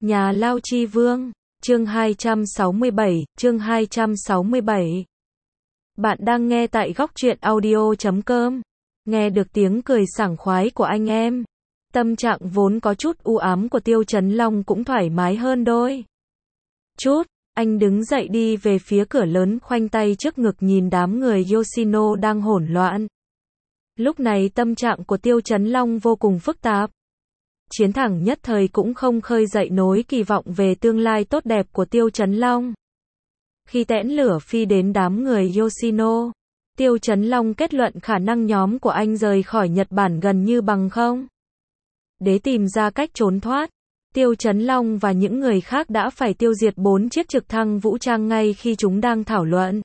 Nhà Lao Chi Vương, chương 267. Bạn đang nghe tại góc truyện audio.com. Nghe được tiếng cười sảng khoái của anh em, tâm trạng vốn có chút u ám của Tiêu Chấn Long cũng thoải mái hơn đôi chút. Anh đứng dậy đi về phía cửa lớn, khoanh tay trước ngực nhìn đám người Yoshino đang hỗn loạn. Lúc này tâm trạng của Tiêu Chấn Long vô cùng phức tạp. Chiến thẳng nhất thời cũng không khơi dậy nỗi kỳ vọng về tương lai tốt đẹp của Tiêu Chấn Long. Khi tẽn lửa phi đến đám người Yoshino, Tiêu Chấn Long kết luận khả năng nhóm của anh rời khỏi Nhật Bản gần như bằng không. Để tìm ra cách trốn thoát, Tiêu Chấn Long và những người khác đã phải tiêu diệt 4 chiếc trực thăng vũ trang ngay khi chúng đang thảo luận,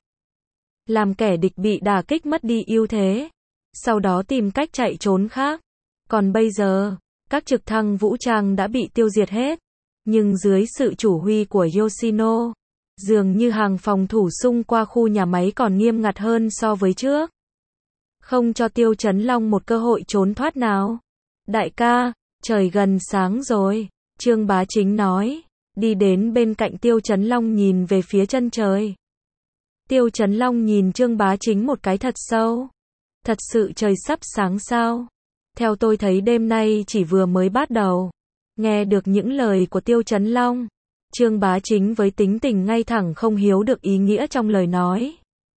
làm kẻ địch bị đả kích mất đi ưu thế, sau đó tìm cách chạy trốn khác. Còn bây giờ, các trực thăng vũ trang đã bị tiêu diệt hết, nhưng dưới sự chủ huy của Yoshino, dường như hàng phòng thủ xung qua khu nhà máy còn nghiêm ngặt hơn so với trước, không cho Tiêu Chấn Long một cơ hội trốn thoát nào. Đại ca, trời gần sáng rồi, Trương Bá Chính nói, đi đến bên cạnh Tiêu Chấn Long nhìn về phía chân trời. Tiêu Chấn Long nhìn Trương Bá Chính một cái thật sâu. Thật sự trời sắp sáng sao? Theo tôi thấy đêm nay chỉ vừa mới bắt đầu. Nghe được những lời của Tiêu Chấn Long, Trương Bá Chính với tính tình ngay thẳng không hiểu được ý nghĩa trong lời nói.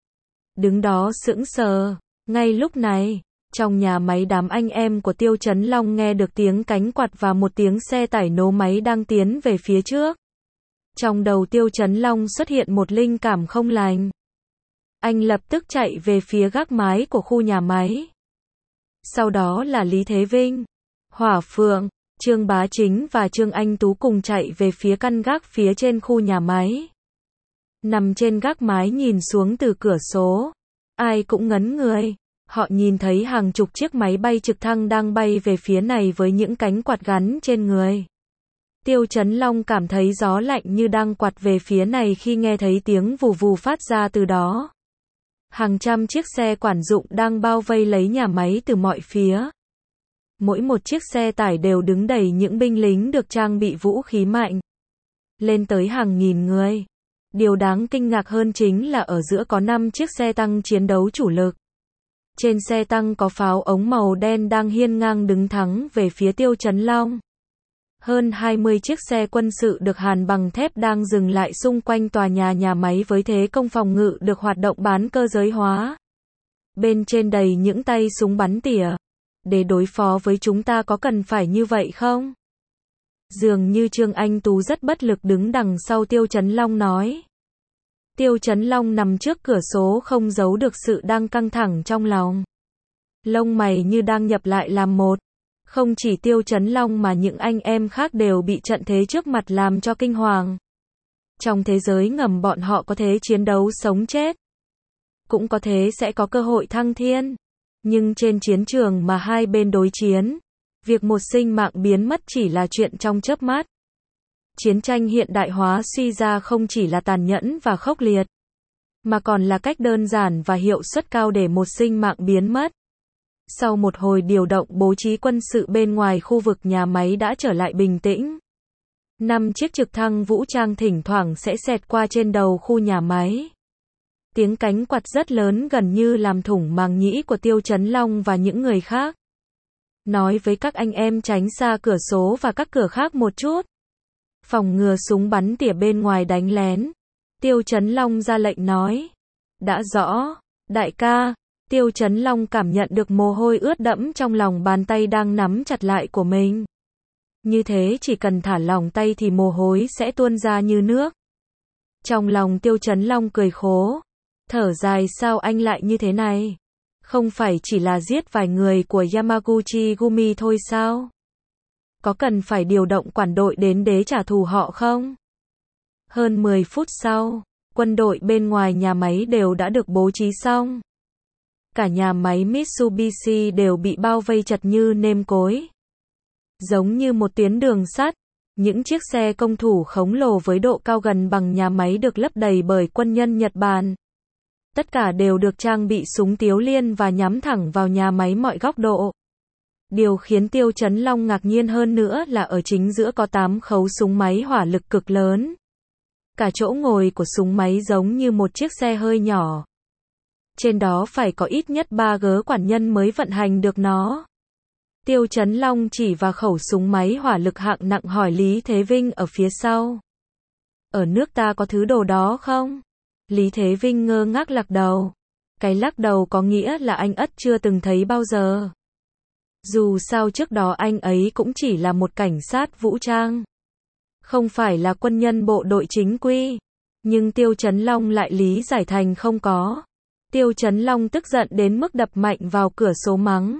Đứng đó sững sờ. Ngay lúc này, trong nhà máy đám anh em của Tiêu Chấn Long nghe được tiếng cánh quạt và một tiếng xe tải nổ máy đang tiến về phía trước. Trong đầu Tiêu Chấn Long xuất hiện một linh cảm không lành. Anh lập tức chạy về phía gác mái của khu nhà máy. Sau đó là Lý Thế Vinh, Hỏa Phượng, Trương Bá Chính và Trương Anh Tú cùng chạy về phía căn gác phía trên khu nhà máy. Nằm trên gác mái nhìn xuống từ cửa sổ, ai cũng ngấn người. Họ nhìn thấy hàng chục chiếc máy bay trực thăng đang bay về phía này với những cánh quạt gắn trên người. Tiêu Chấn Long cảm thấy gió lạnh như đang quạt về phía này khi nghe thấy tiếng vù vù phát ra từ đó. Hàng trăm chiếc xe quản dụng đang bao vây lấy nhà máy từ mọi phía. Mỗi một chiếc xe tải đều đứng đầy những binh lính được trang bị vũ khí mạnh, lên tới hàng nghìn người. Điều đáng kinh ngạc hơn chính là ở giữa có 5 chiếc xe tăng chiến đấu chủ lực. Trên xe tăng có pháo ống màu đen đang hiên ngang đứng thẳng về phía Tiêu Chấn Long. Hơn 20 chiếc xe quân sự được hàn bằng thép đang dừng lại xung quanh tòa nhà máy với thế công phòng ngự được hoạt động bán cơ giới hóa. Bên trên đầy những tay súng bắn tỉa. Để đối phó với chúng ta có cần phải như vậy không? Dường như Trương Anh Tú rất bất lực đứng đằng sau Tiêu Chấn Long nói. Tiêu Chấn Long nằm trước cửa sổ không giấu được sự đang căng thẳng trong lòng. Lông mày như đang nhập lại làm một. Không chỉ Tiêu Chấn Long mà những anh em khác đều bị trận thế trước mặt làm cho kinh hoàng. Trong thế giới ngầm bọn họ có thể chiến đấu sống chết, cũng có thể sẽ có cơ hội thăng thiên. Nhưng trên chiến trường mà hai bên đối chiến, việc một sinh mạng biến mất chỉ là chuyện trong chớp mắt. Chiến tranh hiện đại hóa suy ra không chỉ là tàn nhẫn và khốc liệt, mà còn là cách đơn giản và hiệu suất cao để một sinh mạng biến mất. Sau một hồi điều động bố trí quân sự bên ngoài khu vực nhà máy đã trở lại bình tĩnh. 5 chiếc trực thăng vũ trang thỉnh thoảng sẽ xẹt qua trên đầu khu nhà máy. Tiếng cánh quạt rất lớn gần như làm thủng màng nhĩ của Tiêu Chấn Long và những người khác. Nói với các anh em tránh xa cửa sổ và các cửa khác một chút, phòng ngừa súng bắn tỉa bên ngoài đánh lén. Tiêu Chấn Long ra lệnh nói. Đã rõ, đại ca. Tiêu Chấn Long cảm nhận được mồ hôi ướt đẫm trong lòng bàn tay đang nắm chặt lại của mình. Như thế chỉ cần thả lỏng tay thì mồ hôi sẽ tuôn ra như nước. Trong lòng Tiêu Chấn Long cười khổ. Thở dài, sao anh lại như thế này? Không phải chỉ là giết vài người của Yamaguchi Gumi thôi sao? Có cần phải điều động quản đội đến để trả thù họ không? Hơn 10 phút sau, quân đội bên ngoài nhà máy đều đã được bố trí xong. Cả nhà máy Mitsubishi đều bị bao vây chật như nêm cối. Giống như một tuyến đường sắt, những chiếc xe công thủ khổng lồ với độ cao gần bằng nhà máy được lấp đầy bởi quân nhân Nhật Bản. Tất cả đều được trang bị súng Tiếu Liên và nhắm thẳng vào nhà máy mọi góc độ. Điều khiến Tiêu Chấn Long ngạc nhiên hơn nữa là ở chính giữa có 8 khấu súng máy hỏa lực cực lớn. Cả chỗ ngồi của súng máy giống như một chiếc xe hơi nhỏ. Trên đó phải có ít nhất 3 gớ quản nhân mới vận hành được nó. Tiêu Chấn Long chỉ vào khẩu súng máy hỏa lực hạng nặng hỏi Lý Thế Vinh ở phía sau. Ở nước ta có thứ đồ đó không? Lý Thế Vinh ngơ ngác lắc đầu. Cái lắc đầu có nghĩa là anh ất chưa từng thấy bao giờ. Dù sao trước đó anh ấy cũng chỉ là một cảnh sát vũ trang. Không phải là quân nhân bộ đội chính quy. Nhưng Tiêu Chấn Long lại lý giải thành không có. Tiêu Chấn Long tức giận đến mức đập mạnh vào cửa sổ mắng.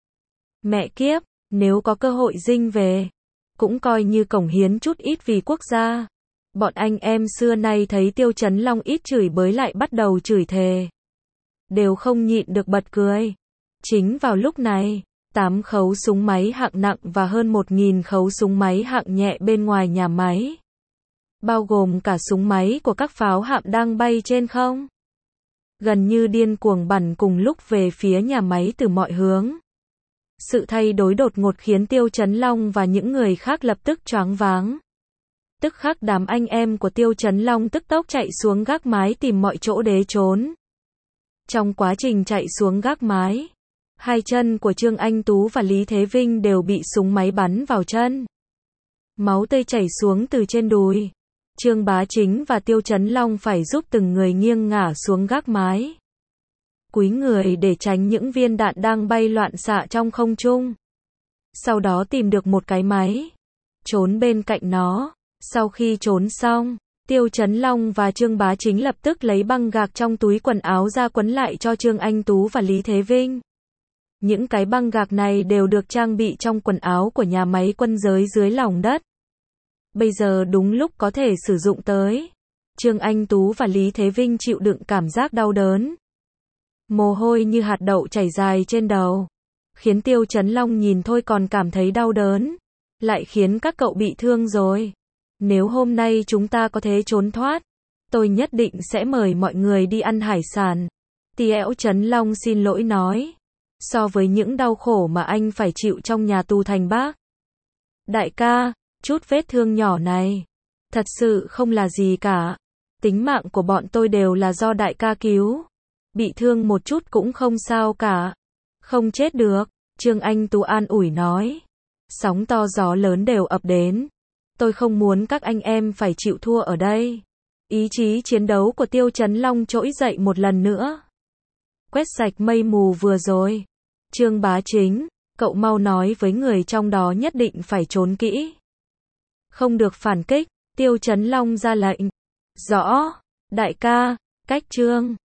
Mẹ kiếp, nếu có cơ hội dinh về, cũng coi như cống hiến chút ít vì quốc gia. Bọn anh em xưa nay thấy Tiêu Chấn Long ít chửi bới lại bắt đầu chửi thề. Đều không nhịn được bật cười. Chính vào lúc này, 8 khấu súng máy hạng nặng và hơn 1.000 khấu súng máy hạng nhẹ bên ngoài nhà máy. Bao gồm cả súng máy của các pháo hạm đang bay trên không. Gần như điên cuồng bắn cùng lúc về phía nhà máy từ mọi hướng. Sự thay đổi đột ngột khiến Tiêu Chấn Long và những người khác lập tức choáng váng. Tức khắc đám anh em của Tiêu Chấn Long tức tốc chạy xuống gác mái tìm mọi chỗ để trốn. Trong quá trình chạy xuống gác mái, hai chân của Trương Anh Tú và Lý Thế Vinh đều bị súng máy bắn vào chân. Máu tươi chảy xuống từ trên đùi. Trương Bá Chính và Tiêu Chấn Long phải giúp từng người nghiêng ngả xuống gác mái. Cúi người để tránh những viên đạn đang bay loạn xạ trong không trung. Sau đó tìm được một cái máy. Trốn bên cạnh nó. Sau khi trốn xong, Tiêu Chấn Long và Trương Bá Chính lập tức lấy băng gạc trong túi quần áo ra quấn lại cho Trương Anh Tú và Lý Thế Vinh. Những cái băng gạc này đều được trang bị trong quần áo của nhà máy quân giới dưới lòng đất. Bây giờ đúng lúc có thể sử dụng tới. Trương Anh Tú và Lý Thế Vinh chịu đựng cảm giác đau đớn. Mồ hôi như hạt đậu chảy dài trên đầu. Khiến Tiêu Chấn Long nhìn thôi còn cảm thấy đau đớn. Lại khiến các cậu bị thương rồi. Nếu hôm nay chúng ta có thể trốn thoát, tôi nhất định sẽ mời mọi người đi ăn hải sản. Tiêu Chấn Long xin lỗi nói. So với những đau khổ mà anh phải chịu trong nhà tù Thành Bắc. Đại ca, chút vết thương nhỏ này, thật sự không là gì cả. Tính mạng của bọn tôi đều là do đại ca cứu. Bị thương một chút cũng không sao cả. Không chết được, Trương Anh Tú an ủi nói. Sóng to gió lớn đều ập đến. Tôi không muốn các anh em phải chịu thua ở đây. Ý chí chiến đấu của Tiêu Chấn Long trỗi dậy một lần nữa. Quét sạch mây mù vừa rồi. Trương Bá Chính, cậu mau nói với người trong đó nhất định phải trốn kỹ. Không được phản kích, Tiêu Chấn Long ra lệnh. Rõ, đại ca, cách Trương